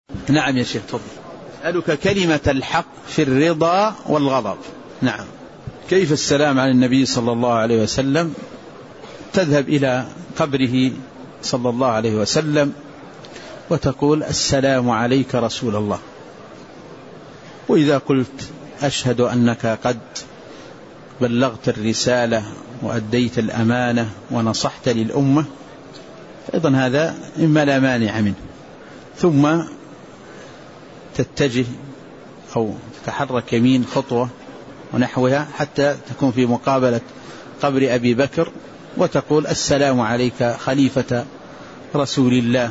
نعم يا شيخ تفضل. أسألك كلمة الحق في الرضا والغضب. نعم. كيف السلام على النبي صلى الله عليه وسلم؟ تذهب إلى قبره صلى الله عليه وسلم وتقول السلام عليك رسول الله. وإذا قلت أشهد أنك قد بلغت الرسالة وأديت الأمانة ونصحت للأمة أيضا هذا إما لا مانع منه. ثم تتجه أو تحرك يمين خطوة ونحوها حتى تكون في مقابلة قبر أبي بكر وتقول السلام عليك خليفة رسول الله.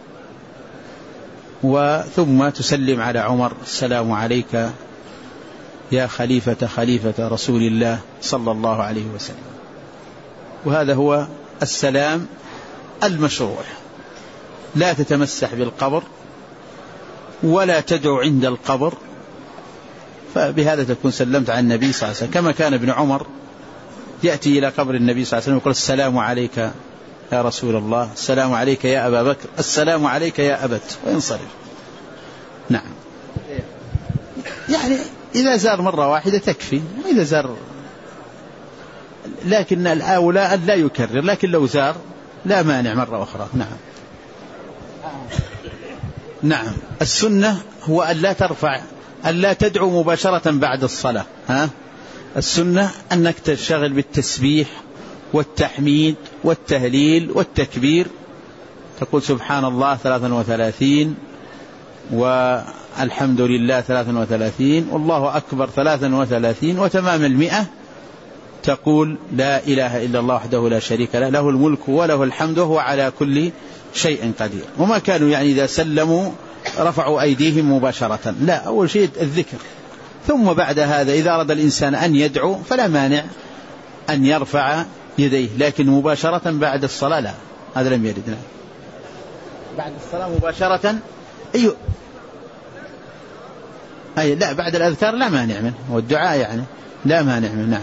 وثم تسلم على عمر السلام عليك يا خليفة رسول الله صلى الله عليه وسلم. وهذا هو السلام المشروع. لا تتمسح بالقبر ولا تدعو عند القبر، فبهذا تكون سلمت على النبي صلى الله عليه وسلم. كما كان ابن عمر يأتي إلى قبر النبي صلى الله عليه وسلم ويقول السلام عليك يا رسول الله، السلام عليك يا أبا بكر، السلام عليك يا أبت، وينصرف. نعم. يعني إذا زار مرة واحدة تكفي، إذا زار، لكن الأولى أن لا يكرر، لكن لو زار لا مانع مرة أخرى. نعم. نعم. السنة هو أن لا ترفع، أن لا تدعو مباشرة بعد الصلاة. السنة أنك تشتغل بالتسبيح والتحميد والتهليل والتكبير، تقول سبحان الله 33 والحمد لله 33 والله أكبر 33، وتمام 100 تقول لا إله إلا الله وحده لا شريك له، له الملك وله الحمد وهو على كل شيء قدير. وما كانوا يعني إذا سلموا رفعوا أيديهم مباشرة، لا، أول شيء الذكر، ثم بعد هذا إذا أراد الإنسان أن يدعو فلا مانع أن يرفع يديه، لكن مباشرة بعد الصلاة لا، هذا لم يرد. بعد الصلاة مباشرة أي لا، بعد الأذكار لا مانع منه، والدعاء يعني لا مانع منه. نعم.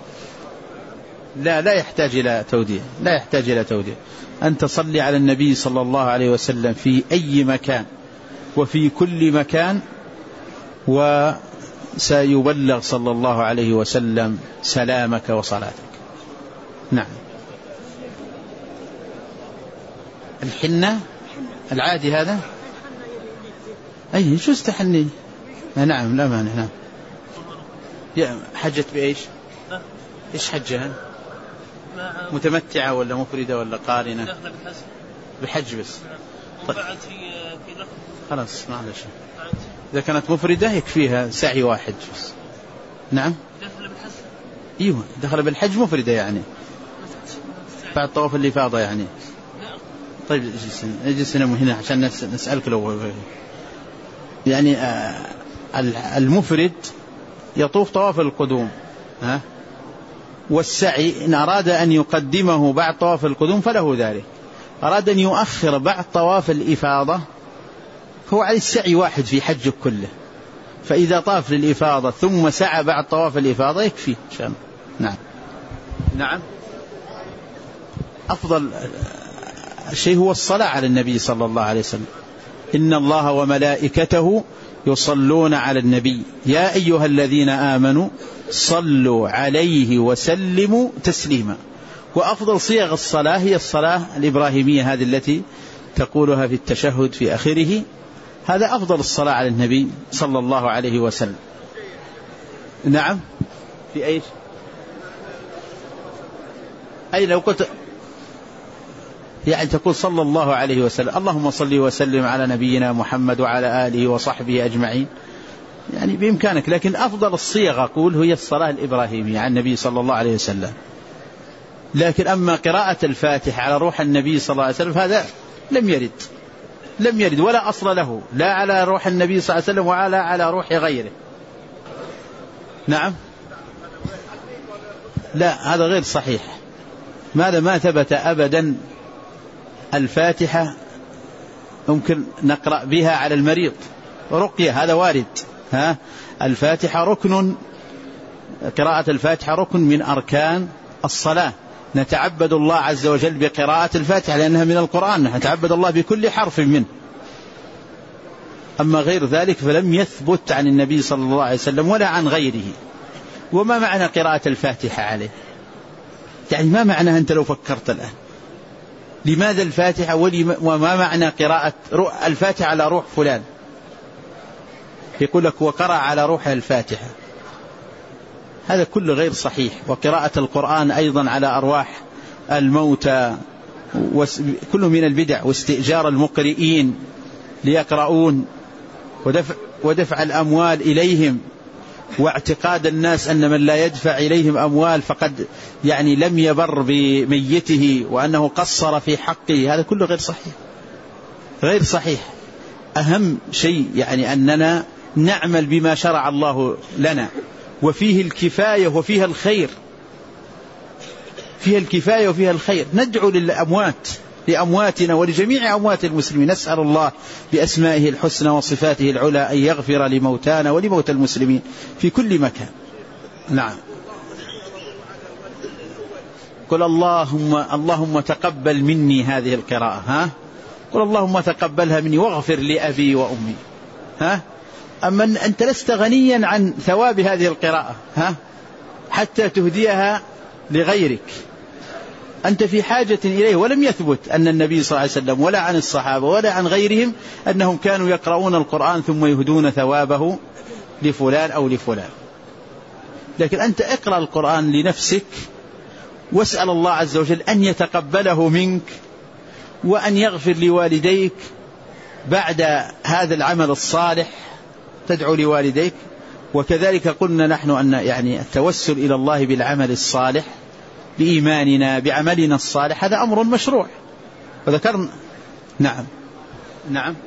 لا يحتاج إلى توديع، لا يحتاج إلى توديع. أن تصلي على النبي صلى الله عليه وسلم في أي مكان وفي كل مكان، وسيبلغ صلى الله عليه وسلم سلامك وصلاتك. نعم. الحنة العادي هذا أي يجوز تحني. نعم لا مانع. نعم. حجت بإيش؟ إيش حجها؟ متمتعة ولا مفردة ولا قارنة؟ بحج بس. خلاص معلش، إذا كانت مفردة يكفيها سعي واحد بس. نعم. أيوة دخل بالحج مفردة يعني بعد طواف الإفاضة يعني. طيب اجلس هنا عشان نسألك لو يعني المفرد يطوف طواف القدوم، والسعي إن أراد أن يقدمه بعد طواف القدوم فله ذلك، أراد أن يؤخر بعد طواف الإفاضة فهو عليه السعي واحد في حجه كله، فإذا طاف للإفاضة ثم سعى بعد طواف الإفاضة يكفي إن شاء الله. نعم. نعم. أفضل شيء هو الصلاة على النبي صلى الله عليه وسلم. إن الله وملائكته يصلون على النبي يا أيها الذين آمنوا صلوا عليه وسلموا تسليما. وأفضل صيغ الصلاة هي الصلاة الإبراهيمية، هذه التي تقولها في التشهد في آخره، هذا أفضل الصلاة على النبي صلى الله عليه وسلم. نعم. في أيش؟ أي لو قلت يعني تقول صلى الله عليه وسلم، اللهم صل وسلم على نبينا محمد وعلى آله وصحبه أجمعين، يعني بإمكانك، لكن أفضل الصيغ أقول هي الصلاة الإبراهيمية عن النبي صلى الله عليه وسلم. لكن أما قراءة الفاتحة على روح النبي صلى الله عليه وسلم هذا لم يرد ولا أصل له، لا على روح النبي صلى الله عليه وسلم ولا على روح غيره. نعم. لا هذا غير صحيح، ماذا ما ثبت أبدا. الفاتحة ممكن نقرأ بها على المريض رقية، هذا وارد. الفاتحة ركن، قراءة الفاتحة ركن من أركان الصلاة، نتعبد الله عز وجل بقراءة الفاتحة لأنها من القرآن، نتعبد الله بكل حرف منه. أما غير ذلك فلم يثبت عن النبي صلى الله عليه وسلم ولا عن غيره. وما معنى قراءة الفاتحة عليه؟ يعني ما معنى أنت لو فكرت الآن لماذا الفاتحة، وما معنى قراءة الفاتحة على روح فلان؟ يقول لك وقرأ على روح الفاتحة، هذا كله غير صحيح. وقراءة القرآن أيضا على أرواح الموتى كله من البدع، واستئجار المقرئين ليقرؤون ودفع الأموال إليهم، واعتقاد الناس أن من لا يدفع إليهم أموال فقد يعني لم يبر بميته وأنه قصر في حقه، هذا كله غير صحيح، غير صحيح. أهم شيء يعني أننا نعمل بما شرع الله لنا، وفيه الكفاية وفيها الخير، فيها الكفاية وفيها الخير. ندعو لأمواتنا ولجميع أموات المسلمين، نسأل الله بأسمائه الحسنى وصفاته العلى أن يغفر لموتانا ولموتى المسلمين في كل مكان. نعم. قل اللهم تقبل مني هذه القراءة، قل اللهم تقبلها مني واغفر لأبي وأمي. أما أنت لست غنيا عن ثواب هذه القراءة حتى تهديها لغيرك، أنت في حاجة إليه. ولم يثبت أن النبي صلى الله عليه وسلم ولا عن الصحابة ولا عن غيرهم أنهم كانوا يقرؤون القرآن ثم يهدون ثوابه لفلان أو لفلان. لكن أنت اقرأ القرآن لنفسك، واسأل الله عز وجل أن يتقبله منك وأن يغفر لوالديك بعد هذا العمل الصالح، تدعو لوالديك. وكذلك قلنا نحن أن يعني التوسل إلى الله بالعمل الصالح بإيماننا بعملنا الصالح هذا أمر مشروع، وذكرنا. نعم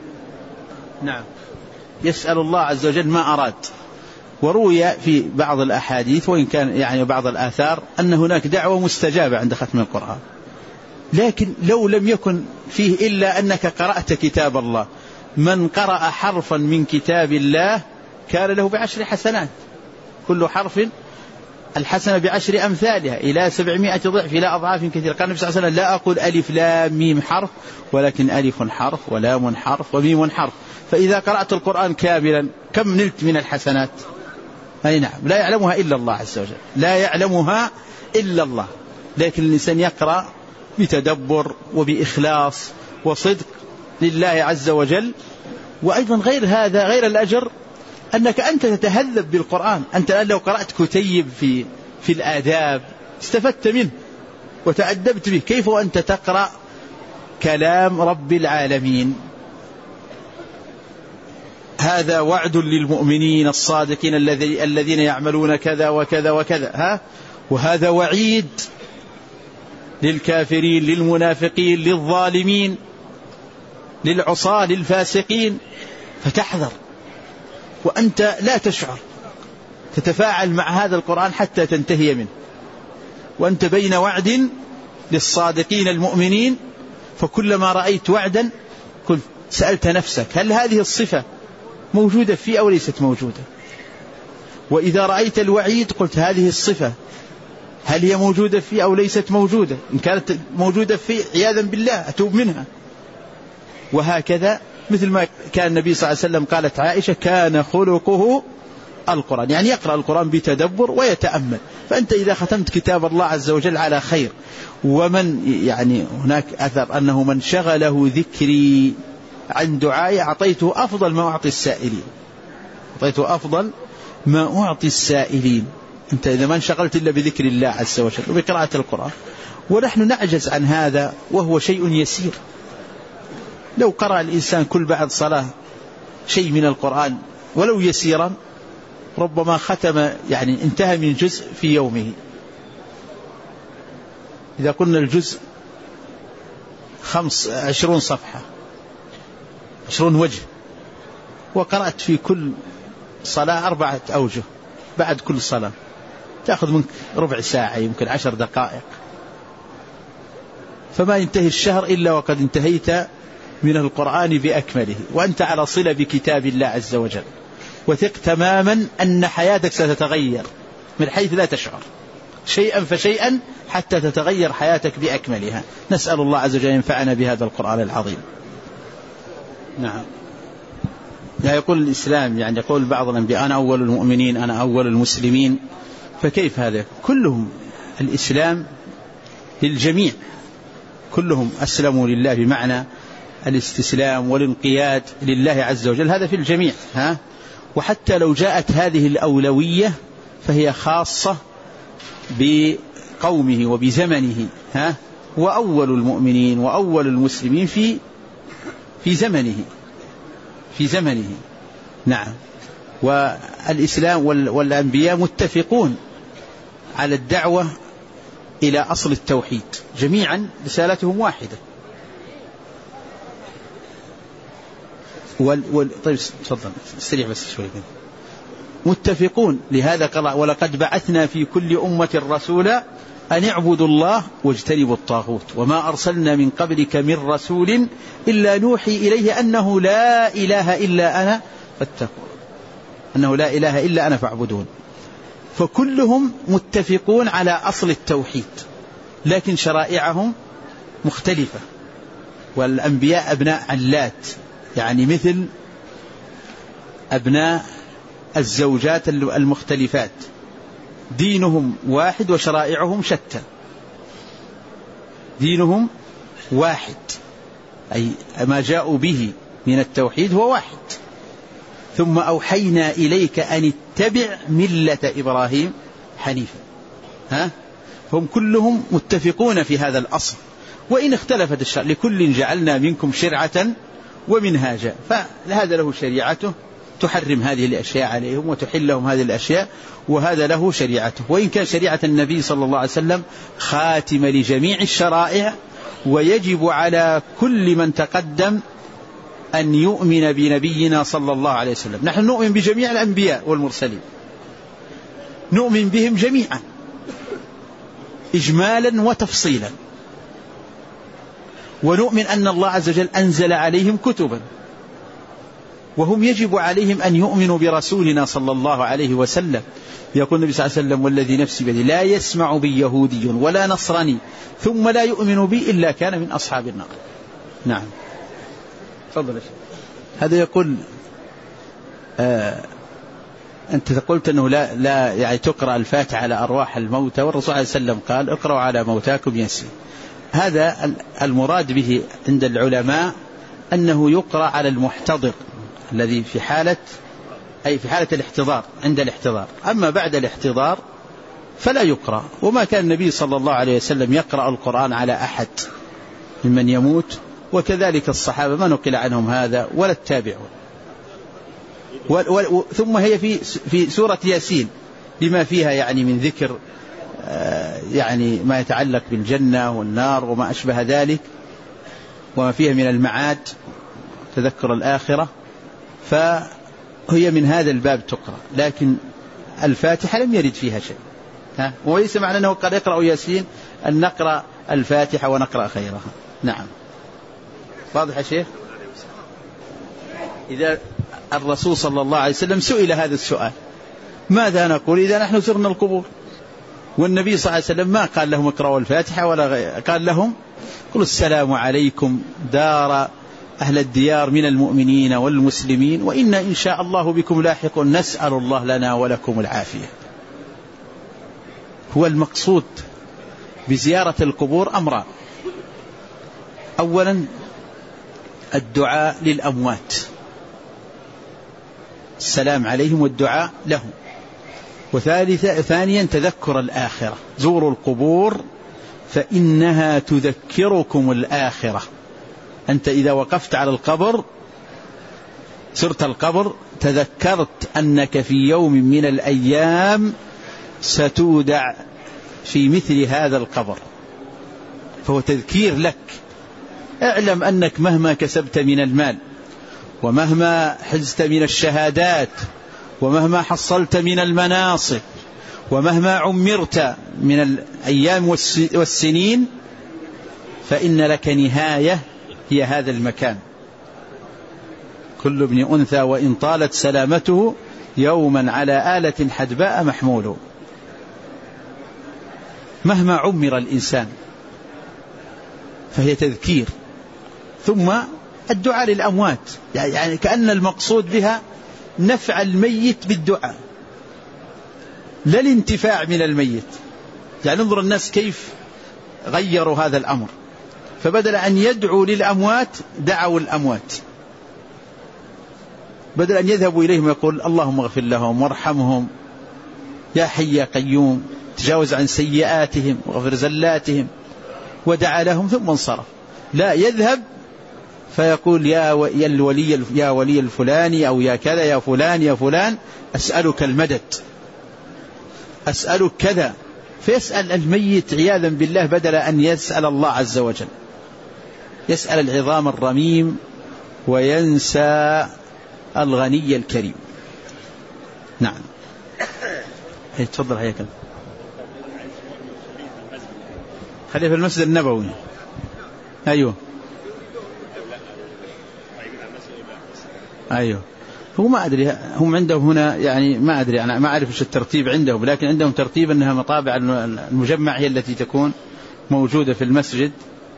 يسأل الله عز وجل ما أراد. وروي في بعض الأحاديث وإن كان يعني بعض الآثار أن هناك دعوة مستجابة عند ختم القرآن، لكن لو لم يكن فيه إلا أنك قرأت كتاب الله، من قرأ حرفا من كتاب الله كان له ب10 حسنات، كل حرف الحسنة ب10 أمثالها إلى 700 ضعف إلى أضعاف كثيرة. قال النبي صلى الله عليه وسلم لا أقول ألف لام ميم حرف، ولكن ألف حرف ولام حرف وميم حرف. فإذا قرأت القرآن كاملا كم نلت من الحسنات؟ أي نعم، لا يعلمها إلا الله عز وجل، لا يعلمها إلا الله. لكن الإنسان يقرأ بتدبر وبإخلاص وصدق لله عز وجل. وأيضا غير هذا، غير الأجر، أنك أنت تتهذب بالقرآن. أنت لو قرأت كتيب في الآداب استفدت منه وتأدبت به، كيف وأنت تقرأ كلام رب العالمين؟ هذا وعد للمؤمنين الصادقين الذين يعملون كذا وكذا وكذا، وهذا وعيد للكافرين للمنافقين للظالمين للعصاة للفاسقين. فتحذر وأنت لا تشعر، تتفاعل مع هذا القرآن حتى تنتهي منه، وأنت بين وعد للصادقين المؤمنين. فكلما رأيت وعدا قلت سألت نفسك هل هذه الصفة موجودة فيه أو ليست موجودة؟ وإذا رأيت الوعيد قلت هذه الصفة هل هي موجودة فيه أو ليست موجودة؟ إن كانت موجودة فيه عياذا بالله أتوب منها. وهكذا مثل ما كان النبي صلى الله عليه وسلم، قالت عائشة كان خلقه القرآن، يعني يقرأ القرآن بتدبر ويتأمل. فأنت إذا ختمت كتاب الله عز وجل على خير. ومن يعني هناك أثر أنه من شغله ذكري عن دعائي أعطيته أفضل ما أعطي السائلين، أعطيته أفضل ما أعطي السائلين. أنت إذا ما انشغلت إلا بذكر الله عز وجل وبقراءة القرآن، ونحن نعجز عن هذا وهو شيء يسير. لو قرأ الإنسان كل بعد صلاة شيء من القرآن ولو يسيرا، ربما ختم يعني انتهى من جزء في يومه. إذا قلنا الجزء 20 صفحة 20 وجه، وقرأت في كل صلاة 4 أوجه بعد كل صلاة، تأخذ منك ربع ساعة يمكن 10 دقائق، فما ينتهي الشهر إلا وقد انتهيت من القرآن بأكمله، وأنت على صلة بكتاب الله عز وجل. وثق تماما أن حياتك ستتغير من حيث لا تشعر، شيئا فشيئا حتى تتغير حياتك بأكملها. نسأل الله عز وجل ينفعنا بهذا القرآن العظيم. نعم. يعني يقول الإسلام، يعني يقول بعض الأنبياء أنا أول المؤمنين أنا أول المسلمين، فكيف هذا؟ كلهم الإسلام للجميع، كلهم أسلموا لله بمعنى الاستسلام والانقياد لله عز وجل، هذا في الجميع. وحتى لو جاءت هذه الأولوية فهي خاصة بقومه وبزمنه، وأول المؤمنين وأول المسلمين في زمنه. نعم. والإسلام والأنبياء متفقون على الدعوة إلى أصل التوحيد، جميعا رسالتهم واحدة. طيب تفضل استريح بس شوي. متفقون، لهذا قال ولقد بعثنا في كل أمة رسولا أن اعبدوا الله واجتنبوا الطاغوت وما أرسلنا من قبلك من رسول إلا نوحي إليه أنه لا إله إلا أنا فاتقون، أنه لا إله إلا أنا فاعبدون. فكلهم متفقون على أصل التوحيد، لكن شرائعهم مختلفة. والأنبياء أبناء علات، يعني مثل أبناء الزوجات المختلفات، دينهم واحد وشرائعهم شتى. دينهم واحد، أي ما جاءوا به من التوحيد هو واحد. ثم أوحينا إليك أن اتبع ملة إبراهيم حنيفا. هم كلهم متفقون في هذا الأصل، وإن اختلفت الشرع لكل جعلنا منكم شرعة ومنهاجا، فهذا له شريعته تحرم هذه الأشياء عليهم وتحل لهم هذه الأشياء، وهذا له شريعته. وإن كان شريعة النبي صلى الله عليه وسلم خاتمة لجميع الشرائع، ويجب على كل من تقدم أن يؤمن بنبينا صلى الله عليه وسلم. نحن نؤمن بجميع الأنبياء والمرسلين، نؤمن بهم جميعا إجمالا وتفصيلا، ونؤمن أن الله عز وجل أنزل عليهم كتبا، وهم يجب عليهم أن يؤمنوا برسولنا صلى الله عليه وسلم. يقول النبي صلى الله عليه وسلم والذي نفسي بيده لا يسمع بي يهودي ولا نصراني ثم لا يؤمن بي إلا كان من أصحاب النار. نعم. تفضل. هذا يقول أنت قلت أنه لا يعني تقرأ الفاتحة على أرواح الموتى، والرسول عليه وسلم قال اقرأوا على موتاكم يسير. هذا المراد به عند العلماء أنه يقرأ على المحتضر الذي في حالة الاحتضار، عند الاحتضار. أما بعد الاحتضار فلا يقرأ. وما كان النبي صلى الله عليه وسلم يقرأ القرآن على أحد ممن يموت، وكذلك الصحابة ما نقل عنهم هذا ولا التابعون. ثم هي في سورة ياسين لما فيها يعني من ذكر يعني ما يتعلق بالجنة والنار وما أشبه ذلك، وما فيها من المعاد تذكر الآخرة، فهي من هذا الباب تقرأ. لكن الفاتحة لم يرد فيها شيء، وليس معنى أنه قد يقرأ ياسين أن نقرأ الفاتحة ونقرأ خيرها. نعم. واضح يا شيخ؟ إذا الرسول صلى الله عليه وسلم سئل هذا السؤال ماذا نقول إذا نحن زرنا القبور، والنبي صلى الله عليه وسلم ما قال لهم اقرأوا الفاتحة ولا قال لهم قل السلام عليكم دار أهل الديار من المؤمنين والمسلمين وإنا إن شاء الله بكم لاحق نسأل الله لنا ولكم العافية. هو المقصود بزيارة القبور أمران: أولا الدعاء للأموات، السلام عليهم والدعاء لهم. ثانيا تذكر الآخرة، زوروا القبور فإنها تذكركم الآخرة. أنت إذا وقفت على القبر زرت القبر تذكرت أنك في يوم من الأيام ستودع في مثل هذا القبر، فهو تذكير لك. اعلم أنك مهما كسبت من المال ومهما حزت من الشهادات ومهما حصلت من المناصب ومهما عمرت من الأيام والسنين فإن لك نهاية هي هذا المكان. كل ابن أنثى وإن طالت سلامته يوما على آلة حدباء محمول. مهما عمر الإنسان فهي تذكير. ثم الدعاء للأموات، يعني كأن المقصود بها نفع الميت بالدعاء لا الانتفاع من الميت. يعني انظر الناس كيف غيروا هذا الأمر، فبدل أن يدعوا للأموات دعوا الأموات، بدل أن يذهبوا إليهم ويقول اللهم اغفر لهم وارحمهم يا حي يا قيوم تجاوز عن سيئاتهم وغفر زلاتهم ودعا لهم ثم انصرف، لا يذهب فيقول يا ولي الفلاني أو يا كذا يا فلان يا فلان أسألك المدد أسألك كذا، فيسأل الميت عياذا بالله بدل أن يسأل الله عز وجل، يسأل العظام الرميم وينسى الغني الكريم. نعم. تفضل حياك الله. خليه في المسجد النبوي. أيوه أيوه. هو ما أدري هم عندهم هنا يعني ما أدري أنا ما أعرف إيش الترتيب عندهم، لكن عندهم ترتيب أنها مطابع المجمع هي التي تكون موجودة في المسجد،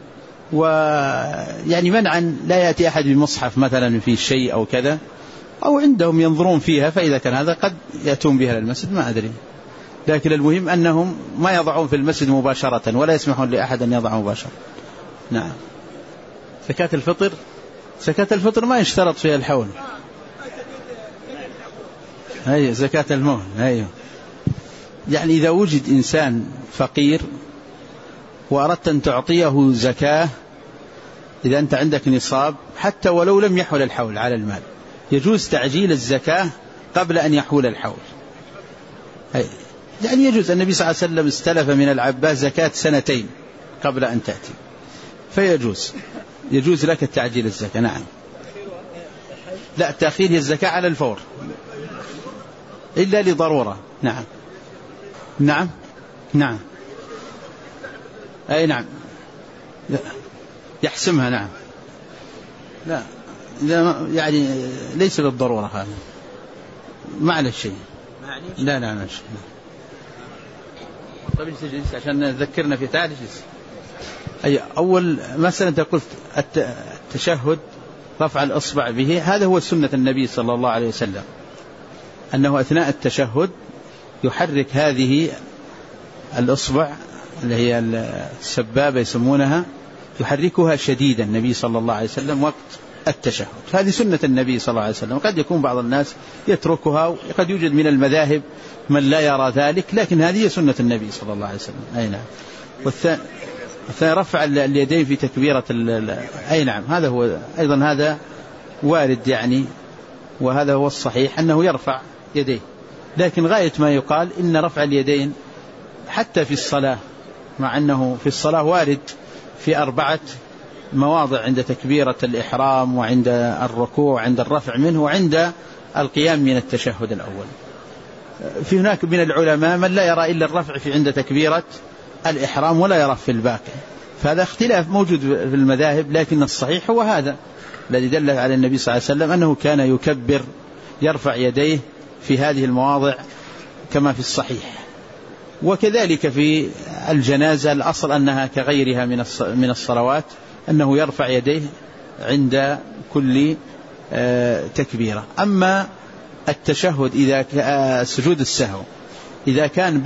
ويعني منعا لا يأتي أحد بمصحف مثلا في شيء أو كذا، أو عندهم ينظرون فيها، فإذا كان هذا قد يأتون بها للمسجد ما أدري، لكن المهم أنهم ما يضعون في المسجد مباشرة ولا يسمحون لأحد أن يضع مباشرة. نعم. زكاة الفطر، زكاة الفطر ما يشترط فيها الحول. أيوة زكاة المهل. أيوة يعني إذا وجد إنسان فقير وأردت أن تعطيه زكاة، إذا أنت عندك نصاب حتى ولو لم يحول الحول على المال يجوز تعجيل الزكاة قبل أن يحول الحول. يعني يجوز. النبي صلى الله عليه وسلم استلف من العباس زكاة 2 قبل أن تأتي، يجوز لك التعجيل الزكاة. نعم. لا تأخير الزكاة على الفور إلا لضرورة. نعم نعم نعم. أي نعم يحسمها. نعم. لا يعني ليس بالضرورة هذا، ما عليه شيء. لا لا ماشي. طيب جلس عشان نذكرنا في تعالج. أي أول مسألة أنت قلت التشهد رفع الأصبع به، هذا هو سنة النبي صلى الله عليه وسلم، أنه أثناء التشهد يحرك هذه الأصبع اللي هي السبابة يسمونها، يحركها شديدا النبي صلى الله عليه وسلم وقت التشهد. هذه سنة النبي صلى الله عليه وسلم. قد يكون بعض الناس يتركها، وقد يوجد من المذاهب من لا يرى ذلك، لكن هذه سنة النبي صلى الله عليه وسلم. أي نعم. والثاني رفع اليدين في تكبيرة أي نعم. هذا هو أيضا هذا وارد يعني، وهذا هو الصحيح أنه يرفع يديه، لكن غاية ما يقال إن رفع اليدين حتى في الصلاة، مع أنه في الصلاة وارد في 4 مواضع: عند تكبيرة الإحرام وعند الركوع وعند الرفع منه وعند القيام من التشهد الأول. في هناك من العلماء من لا يرى إلا الرفع في عند تكبيرة الإحرام ولا يرى في الباقي، فهذا اختلاف موجود في المذاهب، لكن الصحيح هو هذا الذي دل على النبي صلى الله عليه وسلم أنه كان يكبر يرفع يديه في هذه المواضع كما في الصحيح. وكذلك في الجنازة الأصل أنها كغيرها من الصلوات، أنه يرفع يديه عند كل تكبيرة. أما التشهد إذا سجود السهو إذا كان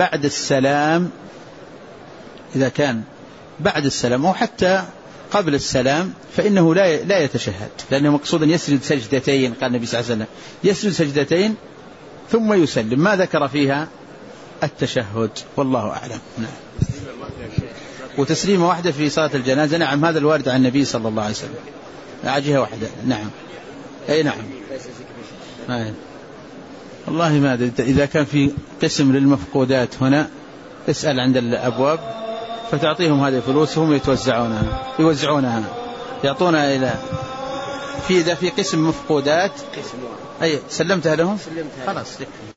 بعد السلام أو حتى قبل السلام فإنه لا يتشهد، لأنه مقصود أن يسجد سجدتين. قال النبي صلى الله عليه وسلم يسجد سجدتين ثم يسلم، ما ذكر فيها التشهد، والله أعلم. نعم. وتسليمة واحدة في صلاة الجنازة. نعم هذا الوارد عن النبي صلى الله عليه وسلم، جهة واحدة. نعم. أي نعم. والله ما أدري، إذا كان في قسم للمفقودات هنا اسأل عند الأبواب فتعطيهم هذه الفلوس وهم يوزعونها يعطونها إلى إذا في قسم مفقودات. أي سلمتها لهم خلاص.